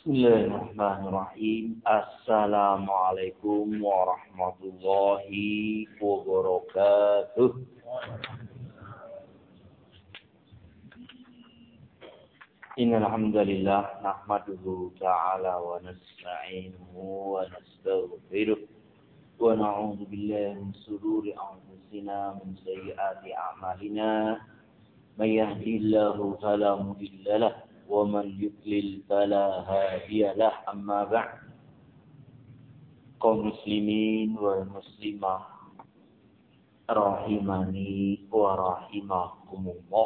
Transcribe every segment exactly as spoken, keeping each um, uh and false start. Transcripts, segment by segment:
Bismillahirrahmanirrahim. Assalamualaikum warahmatullahi wabarakatuh. Innal hamdalillah nahmaduhu ta'ala wa nasta'inuhu wa nastaghfiruh wa na'udzu billahi min shururi anfusina min sayyiati a'malina may yahdihillahu fala mudilla lahu wa man yudlil fala hadiya lahu. Amma ba'd. Kaum muslimin wal muslimah rahimani wa rahimakumullah.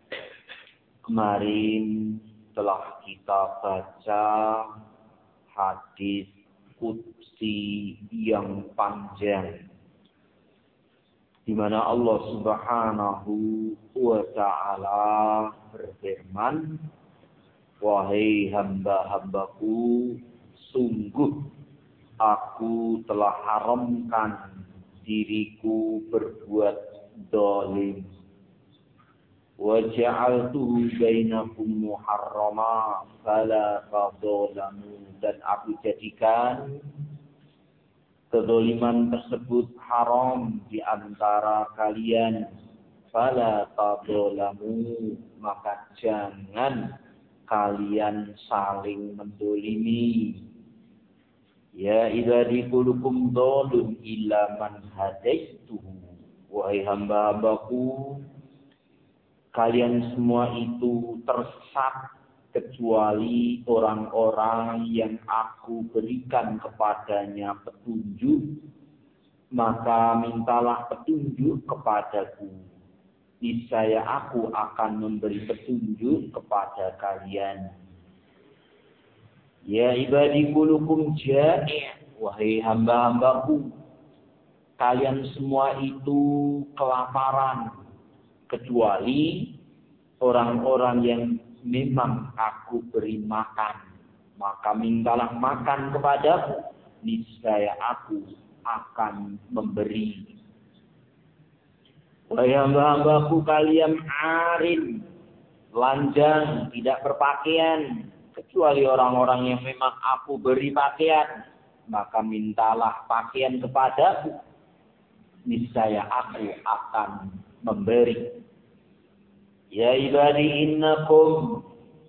Kemarin telah kita baca hadis qudsi yang panjang di mana Allah Subhanahu wa taala berfirman, wahai hamba-hambaku, sungguh aku telah haramkan diriku berbuat zalim. Wa ja'altuhu bainakum muharrama fala tadzalamu, dan aku jadikan kezaliman tersebut haram di antara kalian. Fala tadzalamu, maka jangan kalian saling mendolimi. Ya ibadi kulukum dhalun illa man hadaituhu, wahai hamba-hambaku, kalian semua itu tersesat kecuali orang-orang yang aku berikan kepadanya petunjuk, maka mintalah petunjuk kepadaku. Niscaya aku akan memberi petunjuk kepada kalian. Ya ibadi kulukum ja'i', wahai hamba-hambaku, kalian semua itu kelaparan kecuali orang-orang yang memang aku beri makan, maka mintalah makan kepadaku, niscaya aku akan memberi. Wahai hamba-hambaku, kalian arin, telanjang, tidak berpakaian, kecuali orang-orang yang memang aku beri pakaian, maka mintalah pakaian kepadaku, niscaya aku akan memberi. Ya ibadi innakum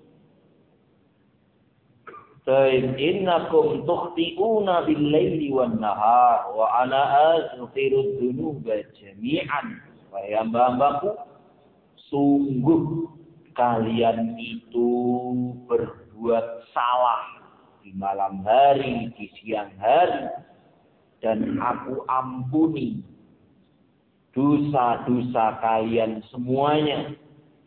Taib innakum tukhti'una bil-laili wan-nahar wa ana aghfiru dzunuba jami'an. Wahai hamba-hambaku, sungguh kalian itu berbuat salah di malam hari, di siang hari, dan aku ampuni dosa-dosa kalian semuanya.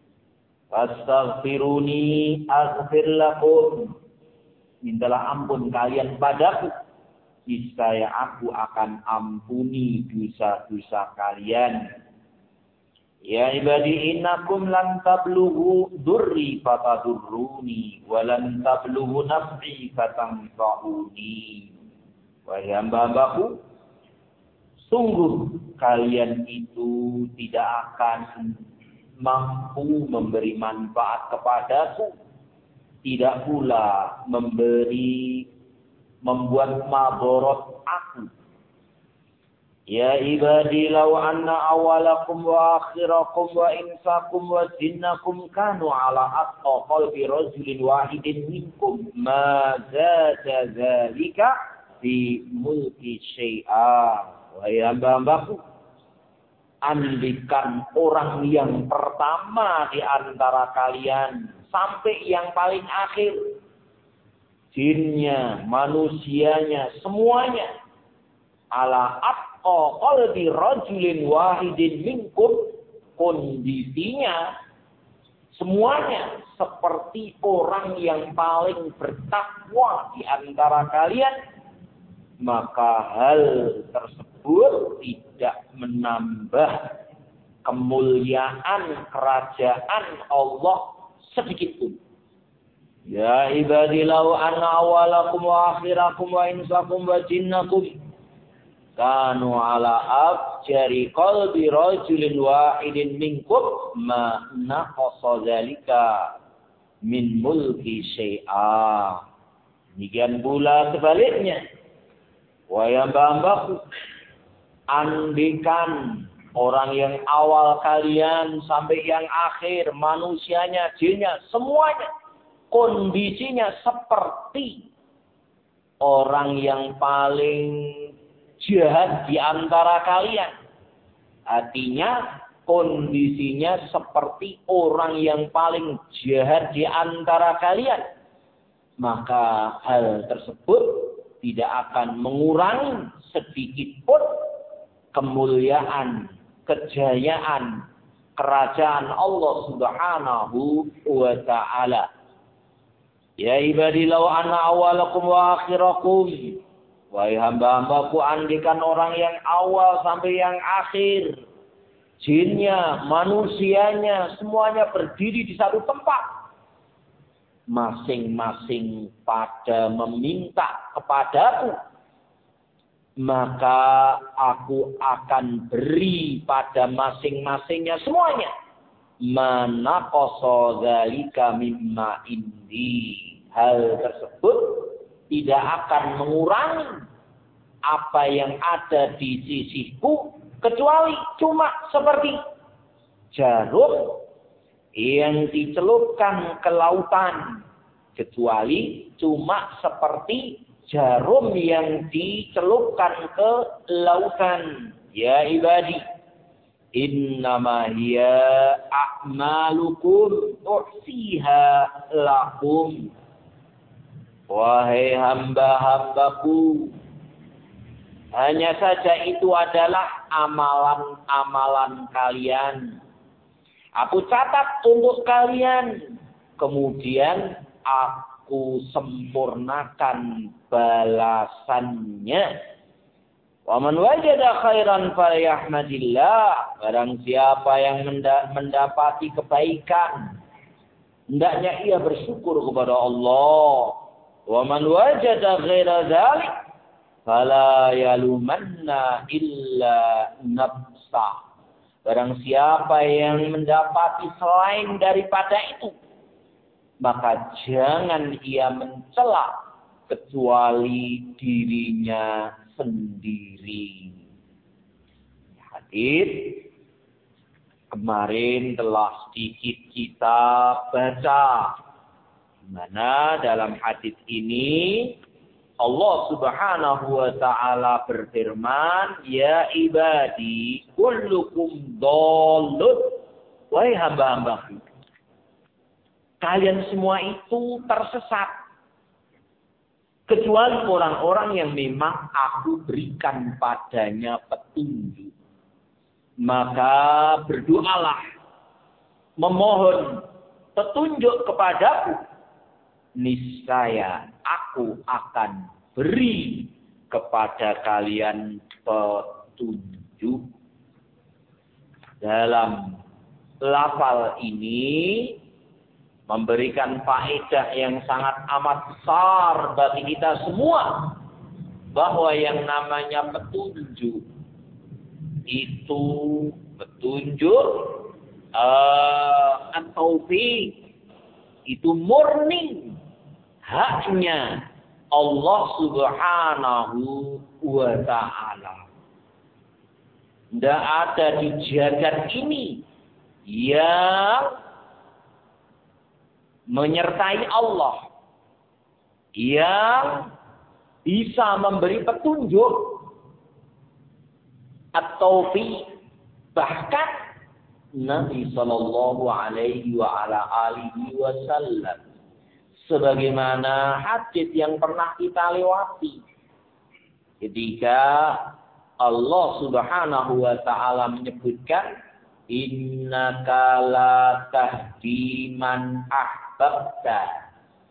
Fastaghfiruni aghfir lakum, mintalah ampun kalian padaku, niscaya aku akan ampuni dosa-dosa kalian. Ya ibadi innakum lan tablughu durri fatadurruni wa lan tablughu naf'i fatanfa'uni. Wahai hamba-hambaku, sungguh kalian itu tidak akan mampu memberi manfaat kepadaku, tidak pula memberi membuat madharat aku. Ya ibadi law anna awalakum wa akhirakum wa insakum wa jinnakum kanu ala atqa qalbi rajulin wahidin minkum ma zada dzalika fi mulki syai'a. Wahai hamba-hambaku, andikan orang yang pertama di antara kalian sampai yang paling akhir, jinnya, manusianya, semuanya, ala atqa qalbi rajulin wahidin minkum, kondisinya semuanya seperti orang yang paling bertakwa di antara kalian, maka hal tersebut tidak menambah kemuliaan kerajaan Allah sedikit pun. Ya ibadi law anna awalakum wa akhirakum wa insakum wa jinnakum kanu ala abjari qalbi rajulin wahidin minkum ma naqasa dzalika min mulki syai'a. Demikian pula sebaliknya. Wahai hamba-hambaku, andikan orang yang awal kalian sampai yang akhir, manusianya, jinnya, semuanya kondisinya seperti orang yang paling jahat di antara kalian. Artinya kondisinya seperti orang yang paling jahat di antara kalian. Maka hal tersebut tidak akan mengurangi sedikit pun kemuliaan, kejayaan kerajaan Allah Subhanahu wa ta'ala. Ya ibadi law anna awalakum wa akhirakum. Wahai hamba-hambaku, andikan orang yang awal sampai yang akhir, jinnya, manusianya, semuanya berdiri di satu tempat, masing-masing pada meminta kepadaku, maka aku akan beri pada masing-masingnya semuanya. Mana qasa dzalika mimma indi. Hal tersebut tidak akan mengurangi apa yang ada di sisiku, kecuali cuma seperti jarum yang dicelupkan ke lautan, kecuali cuma seperti jarum yang dicelupkan ke lautan. Ya ibadi, innama hiya a'malukum uhsiha lakum. Wahai hamba-hambaku, hanya saja itu adalah amalan-amalan kalian. Aku catat untuk kalian. Kemudian aku sempurnakan balasannya. Wa man wajada khairan falyahmadillah. Barang siapa yang mendapati kebaikan, hendaknya ia bersyukur kepada Allah. Wa man wajada ghaira dzalik fala yalumanna illa nafsa. Barang siapa yang mendapati selain daripada itu, maka jangan ia mencela kecuali dirinya sendiri. Hadis kemarin telah sedikit kita baca, di mana dalam hadis ini Allah Subhanahu wa ta'ala berfirman, ya ibadi kullukum dhalun. Wahai hamba-hambaku, kalian semua itu tersesat, kecuali orang-orang yang memang aku berikan padanya petunjuk. Maka berdoalah, memohon petunjuk kepadaku, niscaya aku akan beri kepada kalian petunjuk. Dalam lafal ini memberikan faedah yang sangat amat besar bagi kita semua, bahwa yang namanya petunjuk itu petunjuk uh, at-taufiq itu murni haknya Allah Subhanahu wa ta'ala. Tidak ada di jagat ini yang menyertai Allah, yang bisa memberi petunjuk at-taufiq. Bahkan Nabi sallallahu alaihi wa ala alihi wasallam, sebagaimana hadis yang pernah kita lewati, ketika Allah Subhanahu wa ta'ala menyebutkan, innaka la tahdi man ahbabta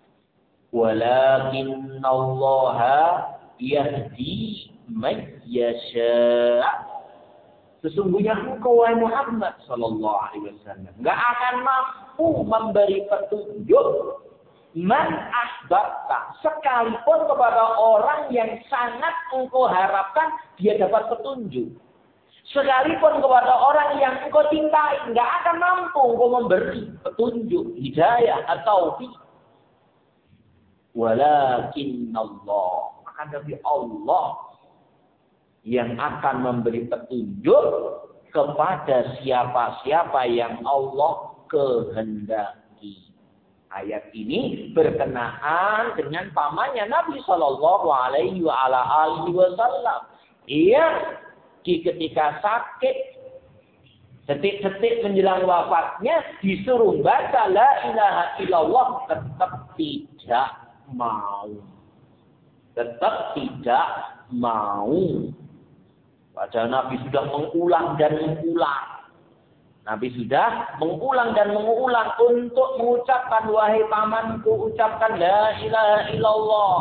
walakinnallaha yahdi man yasha'. Sesungguhnya engkau wahai Muhammad sallallahu alaihi wasallam enggak akan mampu memberi petunjuk man ahbabta, sekalipun kepada orang yang sangat engkau harapkan dia dapat petunjuk. Sekalipun kepada orang yang engkau cintai, enggak akan mampu engkau memberi petunjuk, hidayah atau taufik. Walakinnallah, akan tapi Allah yang akan memberi petunjuk kepada siapa-siapa yang Allah kehendaki. Ayat ini berkenaan dengan pamannya Nabi Shallallahu Alaihi Wasallam. Ia di ketika sakit, detik-detik menjelang wafatnya disuruh baca la ilaha illallah, tetap tidak mau, tetap tidak mau. Padahal Nabi sudah mengulang dan mengulang. Nabi sudah mengulang dan mengulang untuk mengucapkan, wahai pamanku, ucapkan la ilaha illallah.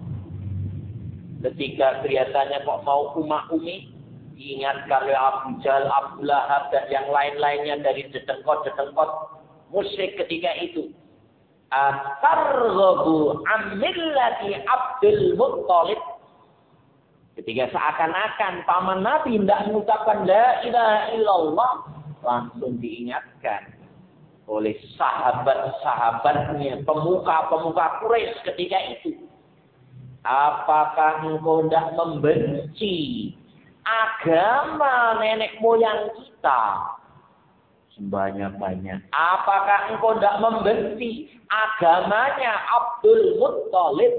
Ketika kelihatannya kok mau umah-umi, diingatkan oleh Abu Jahal, Abu Lahab, dan yang lain-lainnya dari dedengkot-dedengkot musyrik ketika itu. Atarghabu an millati Abdul Muttalib. Ketika seakan-akan paman Nabi tidak mengucapkan la ilaha illallah, langsung diingatkan oleh sahabat-sahabatnya, pemuka-pemuka Quraisy ketika itu. Apakah engkau tidak membenci agama nenek moyang kita sebanyak-banyak? Apakah engkau tidak membenci agamanya Abdul Muttalib?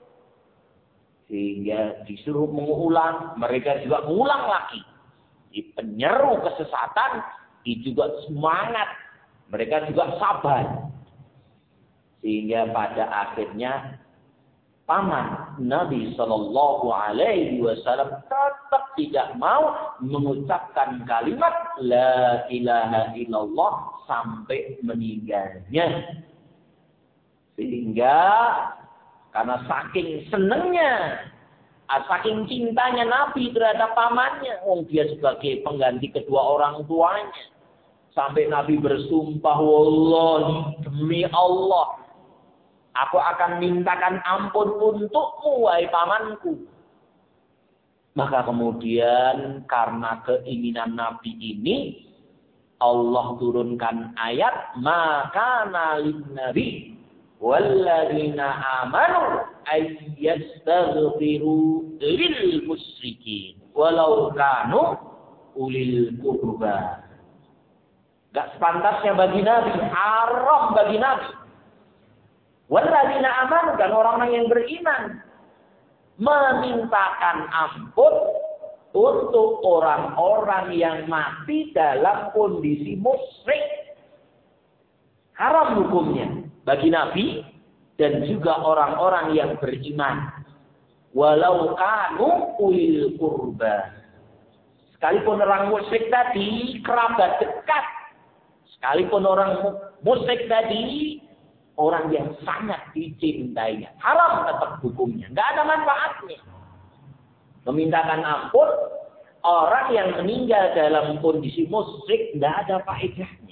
Sehingga disuruh mengulang, mereka juga mengulang lagi. Di penyeru kesesatan, di juga semangat, mereka juga sabar. Sehingga pada akhirnya paman Nabi Shallallahu Alaihi Wasallam tetap tidak mau mengucapkan kalimat la ilaha illallah sampai meninggalnya. Sehingga karena saking senengnya, saking cintanya Nabi terhadap pamannya, oh dia sebagai pengganti kedua orang tuanya, sampai Nabi bersumpah, wallahi, demi Allah, aku akan mintakan ampun untukmu, wahai pamanku. Maka kemudian karena keinginan Nabi ini, Allah turunkan ayat, maka nalin Nabi walladzina amanu ayyastaghfiru lil musyrikin walau kanu ulil qurba. Gak sepantasnya bagi Nabi, haram bagi Nabi. Walladzina amanu, dan orang-orang yang beriman, memintakan ampun untuk orang-orang yang mati dalam kondisi musyrik. Haram hukumnya bagi Nabi dan juga orang-orang yang beriman. Walau kanu ulil qurba. Sekalipun orang musyrik tadi kerabat dekat. Sekalipun orang musyrik tadi orang yang sangat dicintainya. Haram tetap hukumnya. Nggak ada manfaatnya. Memintakan ampun orang yang meninggal dalam kondisi musyrik nggak ada faedahnya.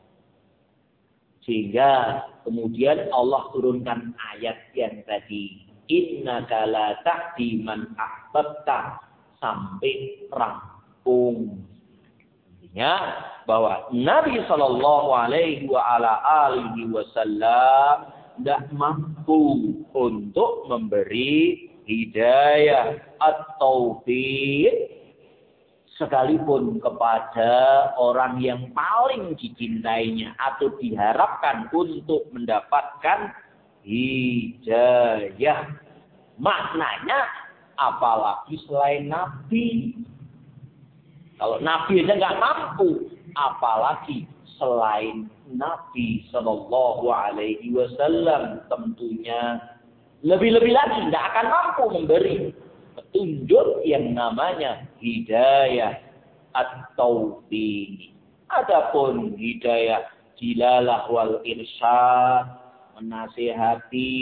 Sehingga kemudian Allah turunkan ayat yang tadi, innaka la tahdi man ahbabta, sampai rampung. Intinya bahwa Nabi Shallallahu Alaihi Wasallam tidak mampu untuk memberi hidayah atau taufiq sekalipun kepada orang yang paling dicintainya atau diharapkan untuk mendapatkan hidayah. Maknanya apalagi selain Nabi. Kalau Nabi aja nggak mampu, apalagi selain Nabi Shallallahu Alaihi Wasallam, tentunya lebih-lebih lagi tidak akan mampu memberi petunjuk yang namanya hidayah at-taufiq. Adapun hidayah dilalah wal irsyad, menasihati,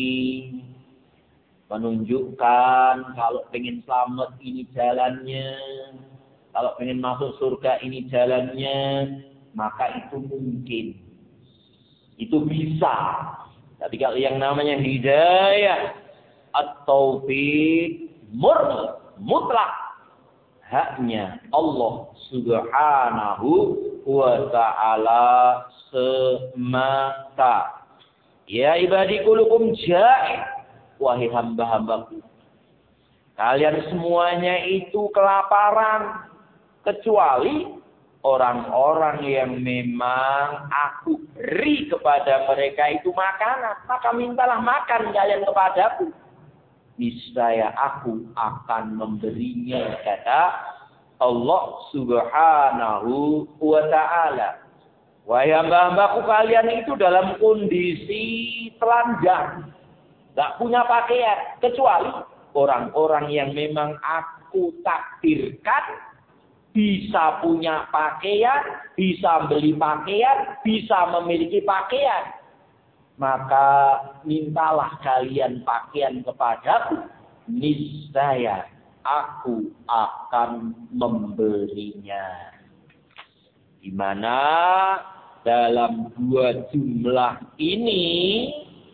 menunjukkan kalau pengen selamat ini jalannya, kalau pengen masuk surga ini jalannya, maka itu mungkin, itu bisa. Tapi kalau yang namanya hidayah at-taufiq murni, mutlak, haknya Allah Subhanahu wa ta'ala semata. Ya ibadi kulukum ja'i wahai hamba-hambaku, kalian semuanya itu kelaparan, kecuali orang-orang yang memang aku beri kepada mereka itu makanan. Maka mintalah makan kalian kepadaku. Niscaya aku akan memberinya, kata Allah Subhanahu wa ta'ala. Wahai hamba-hambaku, kalian itu dalam kondisi telanjang, gak punya pakaian, kecuali orang-orang yang memang aku takdirkan bisa punya pakaian, bisa beli pakaian, bisa memiliki pakaian. Maka mintalah kalian pakaian kepadaku, niscaya aku akan memberinya. Di mana dalam dua jumlah ini,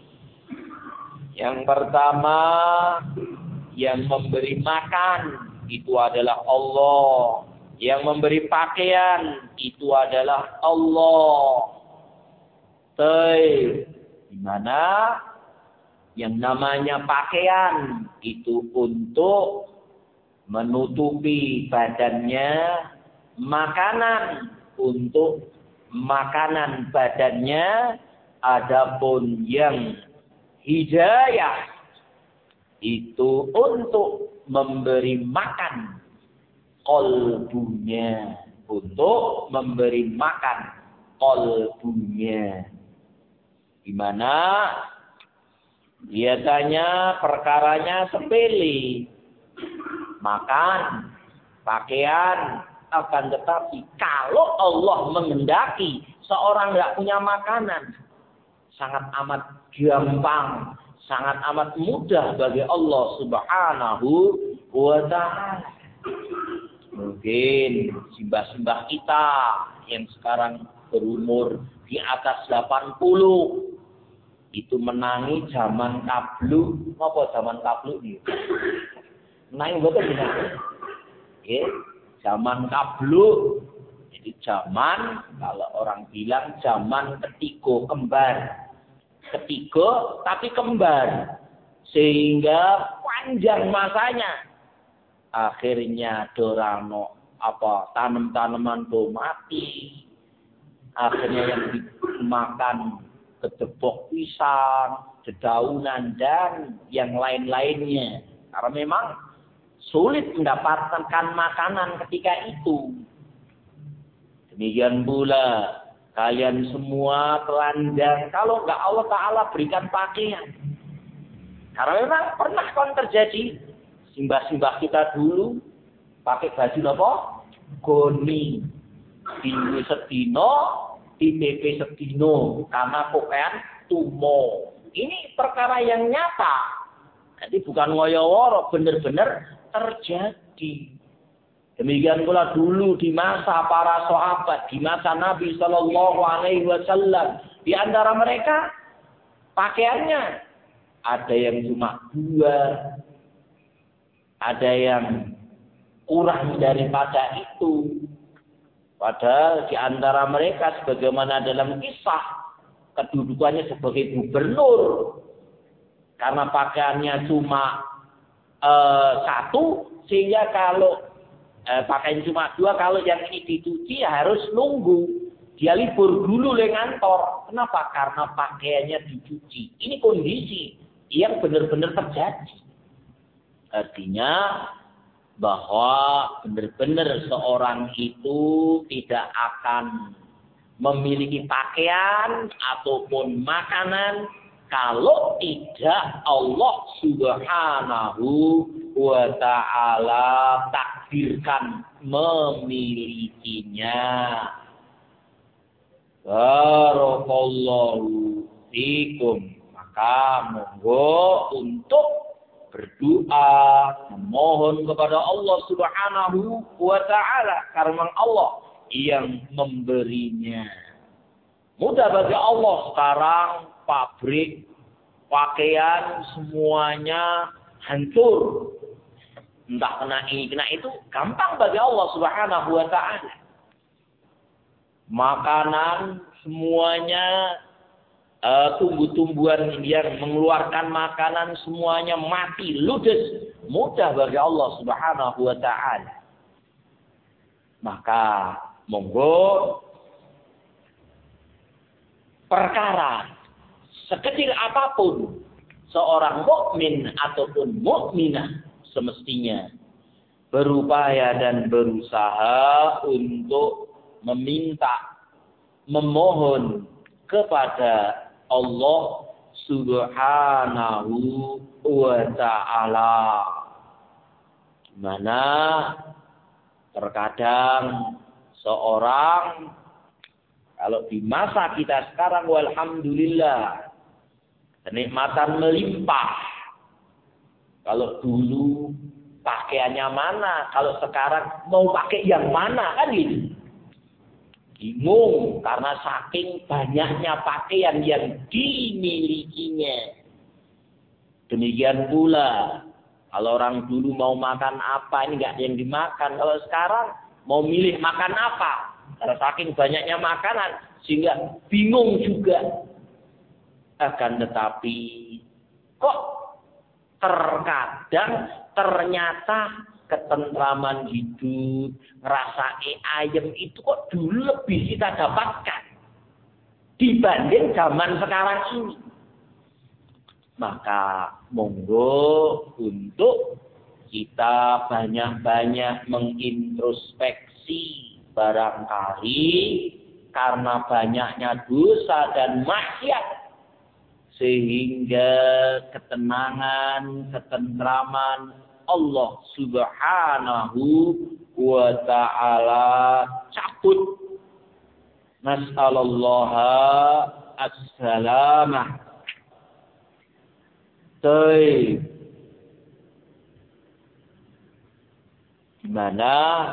yang pertama yang memberi makan itu adalah Allah, yang memberi pakaian itu adalah Allah. Tapi di mana yang namanya pakaian itu untuk menutupi badannya, makanan untuk makanan badannya, adapun yang hidayah itu untuk memberi makan kolbunya, untuk memberi makan kolbunya. Di mana biasanya perkaranya sepele, makan, pakaian. Akan tetapi kalau Allah menghendaki seorang tidak punya makanan, sangat amat gampang, sangat amat mudah bagi Allah Subhanahu wa ta'ala. Mungkin simbah-simbah kita yang sekarang berumur di atas delapan puluh itu menangi zaman kablu. Apa zaman kablu ini? Menangi betul tidak? Ya. Zaman kablu, jadi zaman, kalau orang bilang zaman ketiga kembar. Ketiga tapi kembar. Sehingga panjang masanya. Akhirnya dorano apa tanam-tanaman do mati. Akhirnya yang dimakan kedebok pisang, dedaunan, dan yang lain-lainnya. Karena memang sulit mendapatkan makanan ketika itu. Demikian pula kalian semua telanjang kalau enggak Allah Ta'ala berikan pakaian. Karena memang pernah kan terjadi simbah-simbah kita dulu pakai baju apa? Goni. Di sedino, di T P sedino, karena pakaian tumo. Ini perkara yang nyata. Jadi bukan ngoyo-woro, benar-benar terjadi. Demikian pula dulu di masa para sahabat, di masa Nabi Shallallahu Alaihi Wasallam, di antara mereka pakaiannya ada yang cuma dua, ada yang kurang daripada itu. Padahal di antara mereka, sebagaimana dalam kisah, kedudukannya sebagai gubernur, karena pakaiannya cuma Uh, satu, sehingga kalau uh, pakaian cuma dua, kalau yang ini dicuci ya harus nunggu. Dia libur dulu di kantor. Kenapa? Karena pakaiannya dicuci. Ini kondisi yang benar-benar terjadi. Artinya bahwa benar-benar seorang itu tidak akan memiliki pakaian ataupun makanan kalau tidak Allah Subhanahu wa ta'ala takdirkan memilikinya. Barakallahu fikum. Maka monggo untuk berdoa, memohon kepada Allah Subhanahu wa ta'ala. Karena Allah yang memberinya. Mudah bagi Allah sekarang pabrik, pakaian, semuanya hancur. Entah kena ini, kena itu. Gampang bagi Allah Subhanahu wa ta'ala. Makanan semuanya uh, tumbuh-tumbuhan yang mengeluarkan makanan semuanya mati, ludes, mudah bagi Allah Subhanahu wa taala. Maka monggo perkara sekecil apapun seorang mukmin ataupun mukminah semestinya berupaya dan berusaha untuk meminta, memohon kepada Allah Subhanahu wa ta'ala. Mana terkadang seorang, kalau di masa kita sekarang walhamdulillah kenikmatan melimpah. Kalau dulu pakaiannya mana, kalau sekarang mau pakai yang mana, kan gitu. Bingung karena saking banyaknya pakaian yang dimilikinya. Demikian pula kalau orang dulu mau makan apa, ini enggak ada yang dimakan. Kalau sekarang mau milih makan apa, karena saking banyaknya makanan sehingga bingung juga. Akan tetapi kok terkadang ternyata ketentraman hidup, ngerasai ayem itu kok dulu lebih kita dapatkan dibanding zaman sekarang ini. Maka monggo untuk kita banyak-banyak mengintrospeksi, barangkali karena banyaknya dosa dan maksiat sehingga ketenangan, ketentraman Allah Subhanahu wa ta'ala cabut. Nas'alallaha as-salamah. Baik. Dimana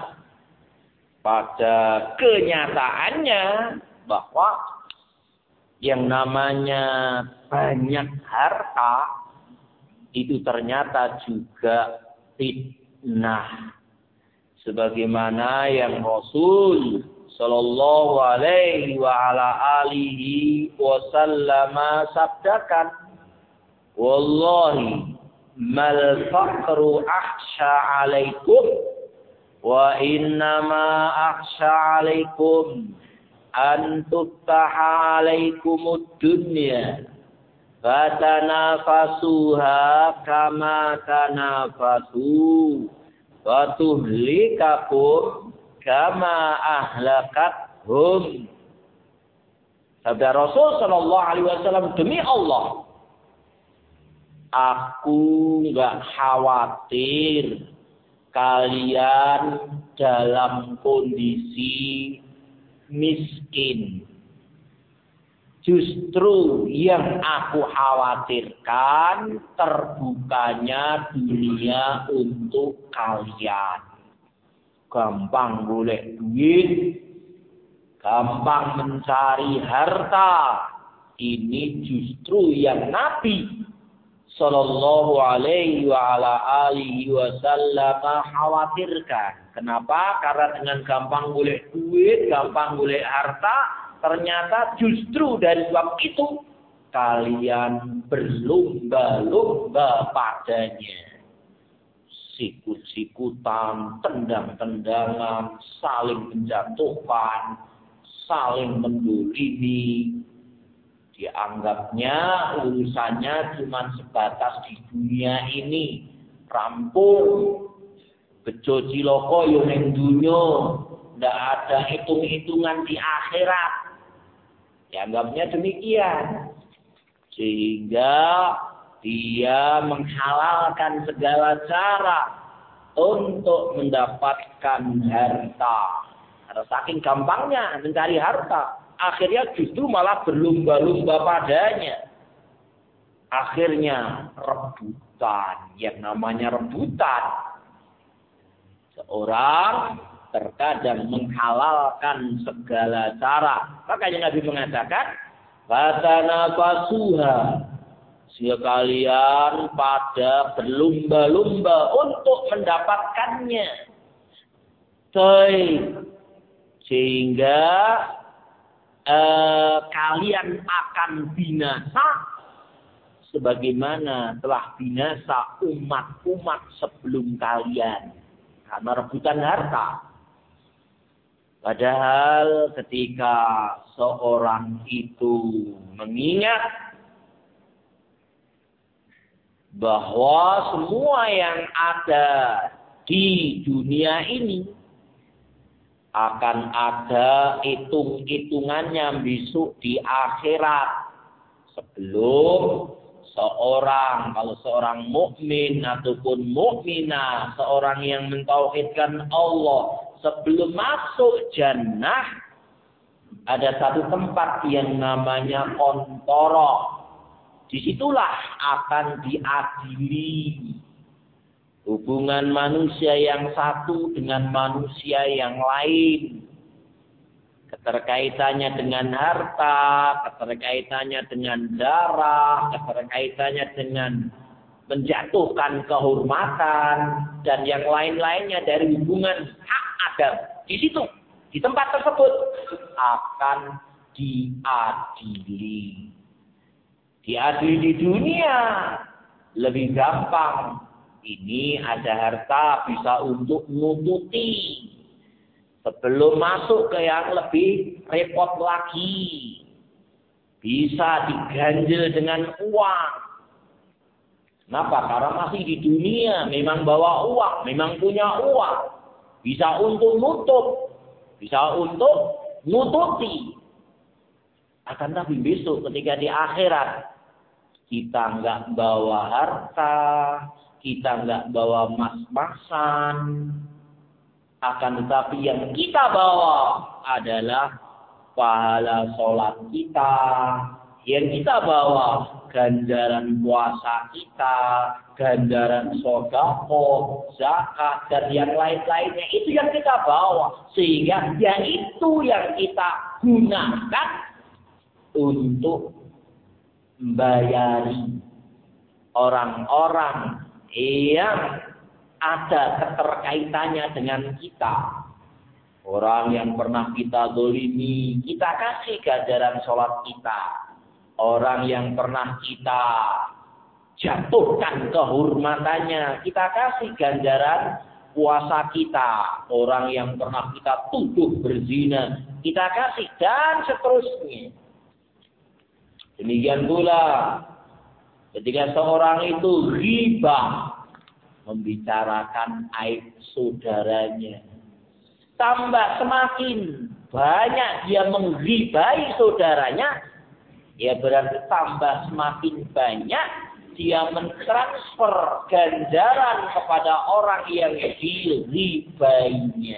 pada kenyataannya bahwa yang namanya banyak harta itu ternyata juga fitnah. Sebagaimana yang Rasul sallallahu alaihi wa ala alihi wasallama sabdakan, wallahi mal faqru akhsha alaikum wa innama akhsha alaikum an tuttaha alaikumud dunya fatanafasuha kama tanafasu wa tuhlikakum kama ahlakathum. Sabda Rasul sallallahu alaihi wasallam, demi Allah, aku enggak khawatir kalian dalam kondisi miskin. Justru yang aku khawatirkan terbukanya dunia untuk kalian. Gampang golek duit, gampang mencari harta. Ini justru yang Nabi sallallahu alaihi wa ala alihi wasallam khawatirkan. Kenapa? Karena dengan gampang golek duit, gampang golek harta, ternyata justru dari sebab itu kalian berlomba-lomba padanya. Sikut-sikutan, tendang-tendangan, saling menjatuhkan, saling mendolimi. Dianggapnya urusannya cuma sebatas di dunia ini. Rampung. Bejo ciloko yo ning dunya. Ndak ada hitung-hitungan di akhirat. Dianggapnya demikian. Sehingga dia menghalalkan segala cara untuk mendapatkan harta. Karena saking gampangnya mencari harta, akhirnya justru malah berlomba-lomba padanya. Akhirnya rebutan. Yang namanya rebutan, seorang terkadang menghalalkan segala cara. Makanya Nabi mengatakan, fatanafasuha, sehingga kalian pada berlomba-lomba untuk mendapatkannya. Sehingga eh, kalian akan binasa sebagaimana telah binasa umat-umat sebelum kalian karena rebutan harta. Padahal ketika seorang itu mengingat bahwa semua yang ada di dunia ini akan ada hitung-hitungannya besok di akhirat. Sebelum seorang, kalau seorang mukmin ataupun mukminah, seorang yang mentauhidkan Allah, sebelum masuk jannah, ada satu tempat yang namanya kontoro. Disitulah akan diadili hubungan manusia yang satu dengan manusia yang lain. Keterkaitannya dengan harta, keterkaitannya dengan darah, keterkaitannya dengan menjatuhkan kehormatan, dan yang lain-lainnya dari hubungan hak Adam. Di situ, di tempat tersebut akan diadili. Diadili di dunia lebih gampang. Ini ada harta bisa untuk nututi. Sebelum masuk ke yang lebih repot lagi. Bisa diganjel dengan uang. Kenapa? Karena masih di dunia. Memang bawa uang. Memang punya uang. Bisa untuk nutup. Bisa untuk nututi. Akan tapi besok ketika di akhirat. Kita nggak bawa harta, kita nggak bawa mas-masan, akan tetapi yang kita bawa adalah pahala sholat kita, yang kita bawa ganjaran puasa kita, ganjaran sedekah, zakat, dan yang lain-lainnya itu yang kita bawa, sehingga yang itu yang kita gunakan untuk membayari orang-orang yang ada keterkaitannya dengan kita. Orang yang pernah kita zalimi, kita kasih ganjaran sholat kita. Orang yang pernah kita jatuhkan kehormatannya, kita kasih ganjaran puasa kita. Orang yang pernah kita tuduh berzina, kita kasih, dan seterusnya. Demikian pula ketika seorang itu riba, membicarakan aib saudaranya, tambah semakin banyak dia mengribai saudaranya, ya berarti tambah semakin banyak dia mentransfer ganjaran kepada orang yang diribainya.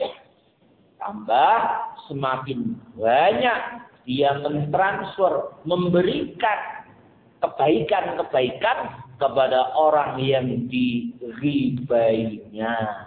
Tambah semakin banyak dia mentransfer, memberikan kebaikan-kebaikan kepada orang yang diribainya.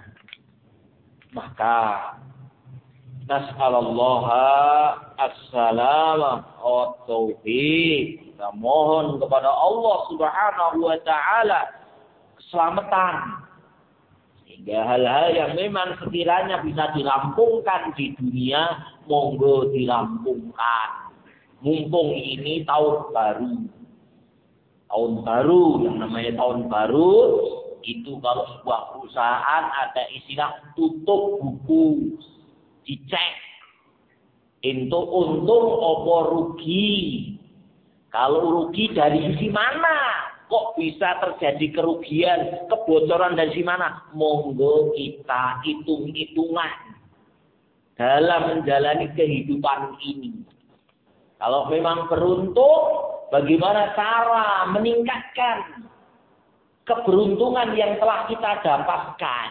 Maka nas'alallaha as-salama wa taufiq. Kita mohon kepada Allah Subhanahu wa taala keselamatan. Sehingga hal-hal yang memang sekiranya bisa dirampungkan di dunia, monggo dirampungkan. Mumpung ini tahun baru. Tahun baru, yang namanya tahun baru, itu kalau sebuah perusahaan ada istilah tutup buku. Dicek. Untuk untung opo rugi. Kalau rugi dari sisi mana? Kok bisa terjadi kerugian, kebocoran dari sisi mana? Monggo kita hitung-hitungan dalam menjalani kehidupan ini. Kalau memang beruntung, bagaimana cara meningkatkan keberuntungan yang telah kita dapatkan?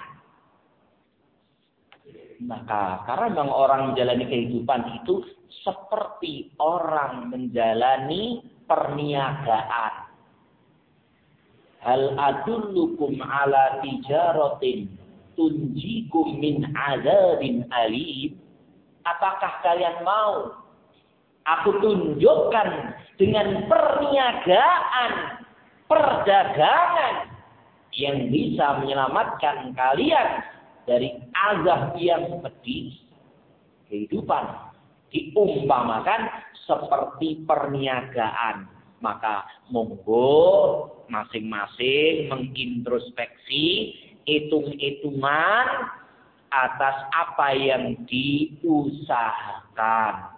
Maka karena memang orang menjalani kehidupan itu seperti orang menjalani perniagaan. Hal adullukum ala tijaratin tunjikum min azabin alim. Apakah kalian mau aku tunjukkan dengan perniagaan, perdagangan yang bisa menyelamatkan kalian dari azab yang pedih? Kehidupan diumpamakan seperti perniagaan. Maka monggo masing-masing mengintrospeksi, hitung-hitungan atas apa yang diusahakan.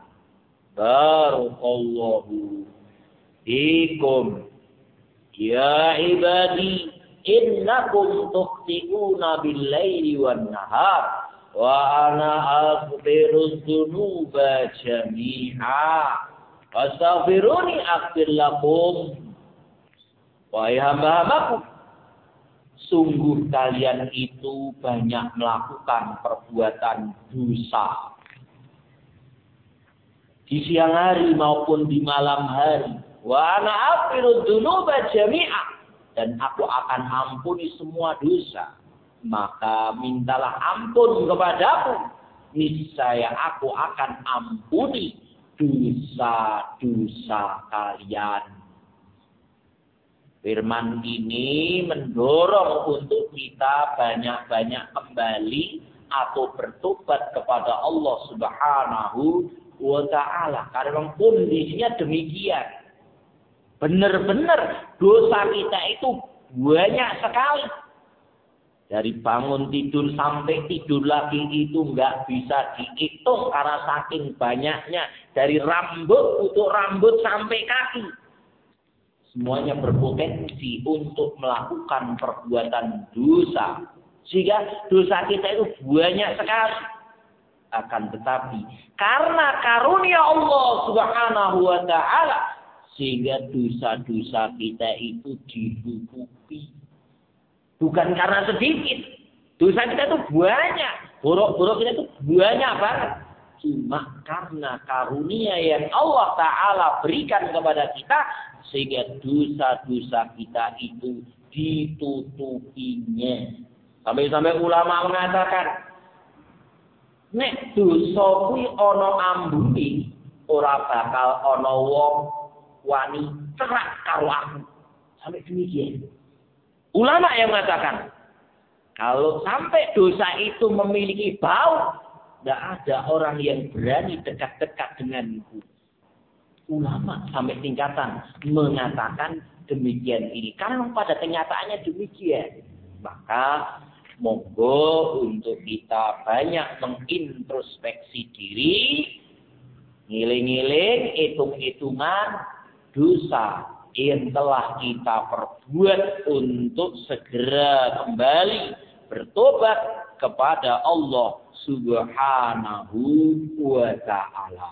Barakallahu fikum. Ya ibadi, innakum tukhti'una bil-laili wan-nahar wa ana aghfiru dzunuba jami'a. Astaghfiruni aghfir lakum. Wahai hamba-hambaku, sungguh kalian itu banyak melakukan perbuatan dosa. Di siang hari maupun di malam hari. Wa ana aghfiru dzunuba jami'a. Dan aku akan ampuni semua dosa. Maka mintalah ampun kepadaku. Niscaya aku akan ampuni dosa-dosa kalian. Firman ini mendorong untuk kita banyak-banyak kembali atau bertobat kepada Allah Subhanahu wa Ta'ala. Karena kondisinya demikian. Benar-benar dosa kita itu banyak sekali. Dari bangun tidur sampai tidur lagi itu nggak bisa dihitung karena saking banyaknya. Dari rambut, untuk rambut sampai kaki. Semuanya berpotensi untuk melakukan perbuatan dosa. Sehingga dosa kita itu banyak sekali. Akan tetapi, karena karunia Allah Subhanahu wa Ta'ala, sehingga dosa-dosa kita itu ditutupi. Bukan karena sedikit. Dosa kita itu banyak. Borok-borok kita itu banyak banget. Cuma karena karunia yang Allah Ta'ala berikan kepada kita, sehingga dosa-dosa kita itu ditutupinya. Sampai-sampai ulama mengatakan, nek dosa kuwi ana ambune, ora bakal ana wong wani cerak karo aku. Sampai demikian. Ulama yang mengatakan, kalau sampai dosa itu memiliki bau, tidak ada orang yang berani dekat-dekat denganku. Ulama sampai tingkatan mengatakan demikian ini. Karena pada kenyataannya demikian. Maka monggo untuk kita banyak mengintrospeksi diri, ngiling-ngiling, hitung-hitungan dosa yang telah kita perbuat untuk segera kembali bertobat kepada Allah Subhanahu wa Ta'ala.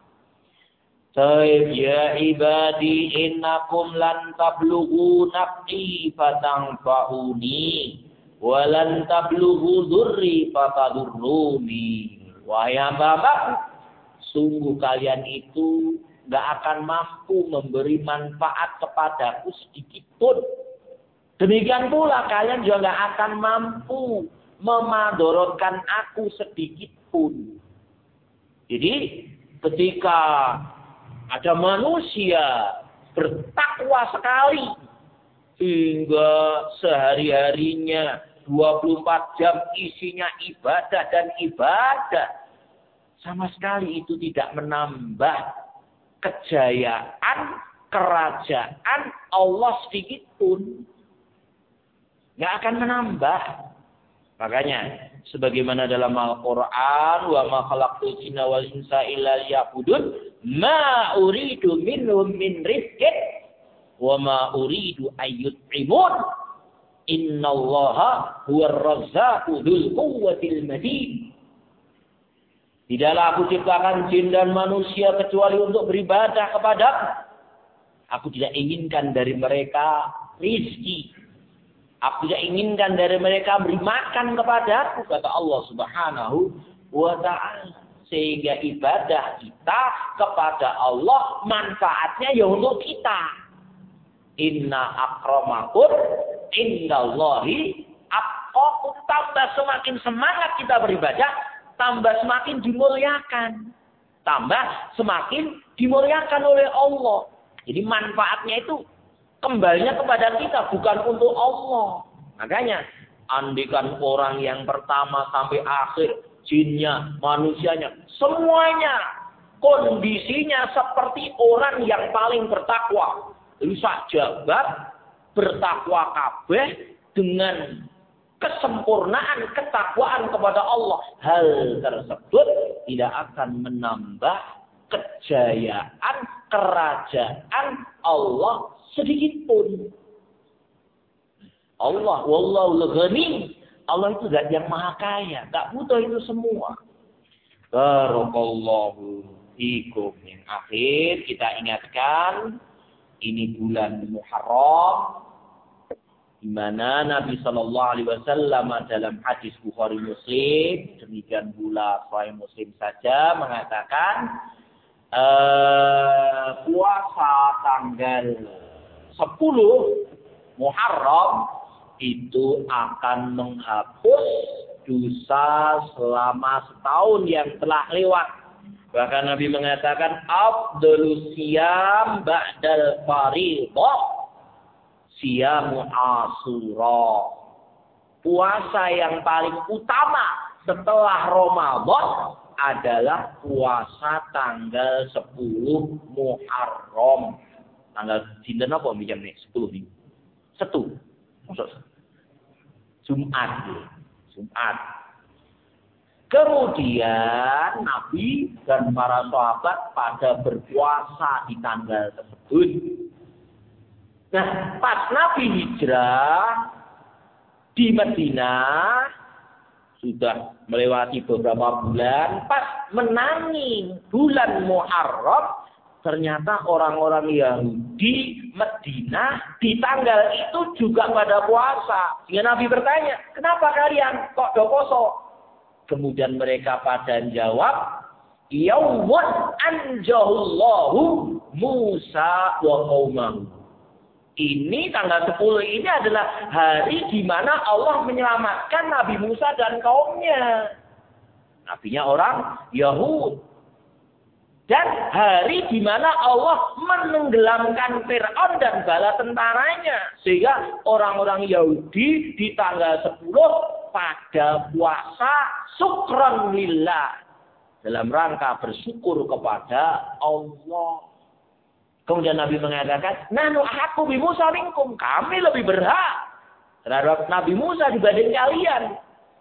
Taib ya ibadi innakum lan tablughu naf'i fatanfa'uni wa lan tablughu dzurri fatadurruni. Wahai hamba-hambaku, sungguh kalian itu gak akan mampu memberi manfaat kepadaku sedikit pun. Demikian pula kalian juga gak akan mampu memadorotkan aku sedikit pun. Jadi ketika ada manusia bertakwa sekali hingga sehari-harinya dua puluh empat jam isinya ibadah dan ibadah, sama sekali itu tidak menambah kejayaan, kerajaan Allah sedikit pun. Nggak akan menambah. Makanya, sebagaimana dalam Al-Quran, wa ma khalaqtul jinna wal insa illa liya'budun, ma uridu minhum min rizqin, wa ma uridu ayyut'imun, innallaha huwar razzaqu dzul quwwatil matin. Tidaklah aku ciptakan jin dan manusia kecuali untuk beribadah kepadaku. Aku tidak inginkan dari mereka rizki. Aku tidak inginkan dari mereka beri makan kepadaku, kata Allah Subhanahu wa Ta'ala. Sehingga ibadah kita kepada Allah manfaatnya ya untuk kita. Inna akramakum indallahi atqakum. Tambah semakin semangat kita beribadah, tambah semakin dimuliakan. Tambah semakin dimuliakan oleh Allah. Jadi manfaatnya itu kembalinya kepada kita, bukan untuk Allah. Makanya, andikan orang yang pertama sampai akhir, jinnya, manusianya, semuanya kondisinya seperti orang yang paling bertakwa. Lalu sak jabat bertakwa kabeh dengan kesempurnaan ketakwaan kepada Allah. Hal tersebut tidak akan menambah kejayaan kerajaan Allah sedikit pun. Allah wallahu ghani. Allah itu zat yang maha kaya, tak butuh itu semua. Barakallahu fikum. Yang akhir kita ingatkan, ini bulan Muharram, di mana Nabi Shallallahu Alaihi Wasallam dalam hadis Bukhari Muslim, demikian pula Sahih Muslim saja mengatakan eh, puasa tanggal sepuluh Muharram itu akan menghapus dosa selama setahun yang telah lewat. Bahkan Nabi mengatakan afdhalus siyam ba'dal fardhah siyamu Asyura. Puasa yang paling utama setelah Ramadan adalah puasa tanggal sepuluh Muharram. Tanggal dinten apa jam nih? sepuluh nih. Setu. Maksud Jumat. Jumat. Kemudian Nabi dan para sahabat pada berpuasa di tanggal tersebut. Nah, pas Nabi hijrah di Madinah, sudah melewati beberapa bulan, pas menangi bulan Muharram, ternyata orang-orang Yahudi Madinah di tanggal itu juga pada puasa. Sehingga Nabi bertanya, kenapa kalian kok do poso? Kemudian mereka pada jawab, yaumun anjahullahu Musa wa qaumahu. Ini tanggal sepuluh ini adalah hari di mana Allah menyelamatkan Nabi Musa dan kaumnya. Nabinya orang Yahudi. Dan hari di mana Allah menenggelamkan Fir'aun dan bala tentaranya. Sehingga orang-orang Yahudi di tanggal sepuluh pada puasa syukran lillah. Dalam rangka bersyukur kepada Allah. Kemudian Nabi mengatakan, nanu aku bi Musa minkum. Kami lebih berhak terhadap Nabi Musa dibanding kalian.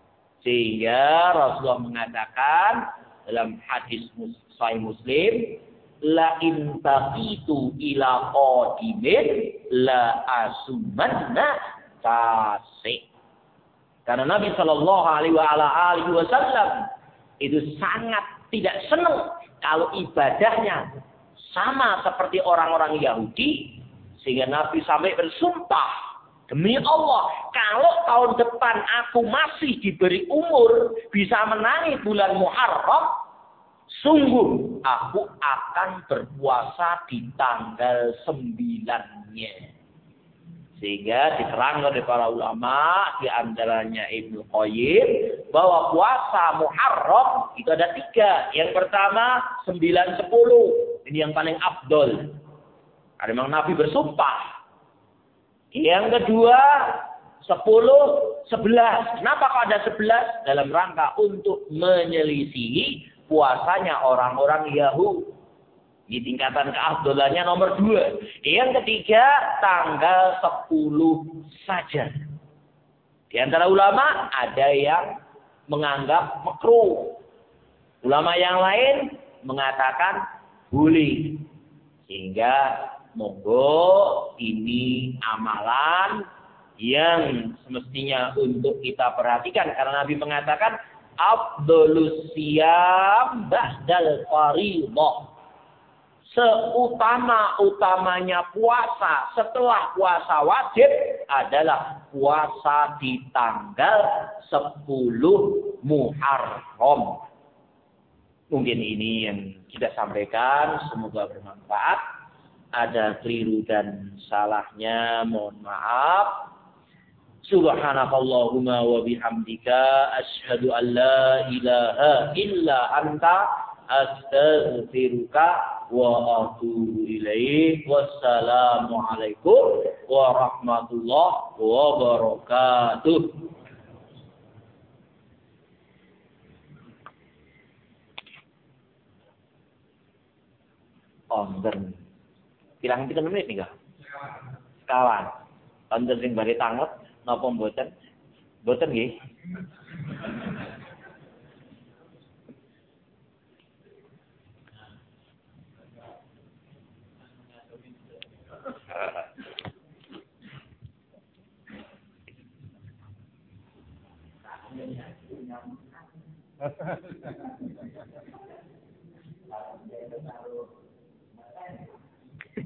Sehingga Rasulullah mengatakan dalam hadis Sahih Muslim, la in baqitu ila qadimin la asumanna tasik. Karena Nabi Shallallahu Alaihi Wasallam itu sangat tidak senang kalau ibadahnya sama seperti orang-orang Yahudi, sehingga Nabi sampai bersumpah, demi Allah, kalau tahun depan aku masih diberi umur bisa menangi bulan Muharram, sungguh aku akan berpuasa di tanggal sembilannya. Sehingga diterangkan oleh para ulama, di antaranya Ibnu Qayyim, bahwa puasa Muharram itu ada tiga. Yang pertama, sembilan, sepuluh. Ini yang paling afdol. Karena memang Nabi bersumpah. Yang kedua, sepuluh, sebelas. Kenapa kok ada sebelas? Dalam rangka untuk menyelisihi puasanya orang-orang Yahudi. Di tingkatan keafdolannya nomor dua. Yang ketiga, tanggal sepuluh saja. Di antara ulama, ada yang menganggap makruh. Ulama yang lain mengatakan boleh. Sehingga monggo ini amalan yang semestinya untuk kita perhatikan. Karena Nabi mengatakan, afdhalus siyam ba'dal fardhah. Seutama-utamanya puasa setelah puasa wajib adalah puasa di tanggal sepuluh Muharram. Mungkin ini yang kita sampaikan, semoga bermanfaat. Ada keliru dan salahnya, mohon maaf. Subhanakallahumma wa bihamdika asyhadu an la ilaha illa anta astaghfiruka wa atubu ilaik. Wassalamu alaikum warahmatullahi wabarakatuh. Onten. Kirang pinten menit nika? Sekawan. Onten sing bare tanget napa mboten? Mboten nggih.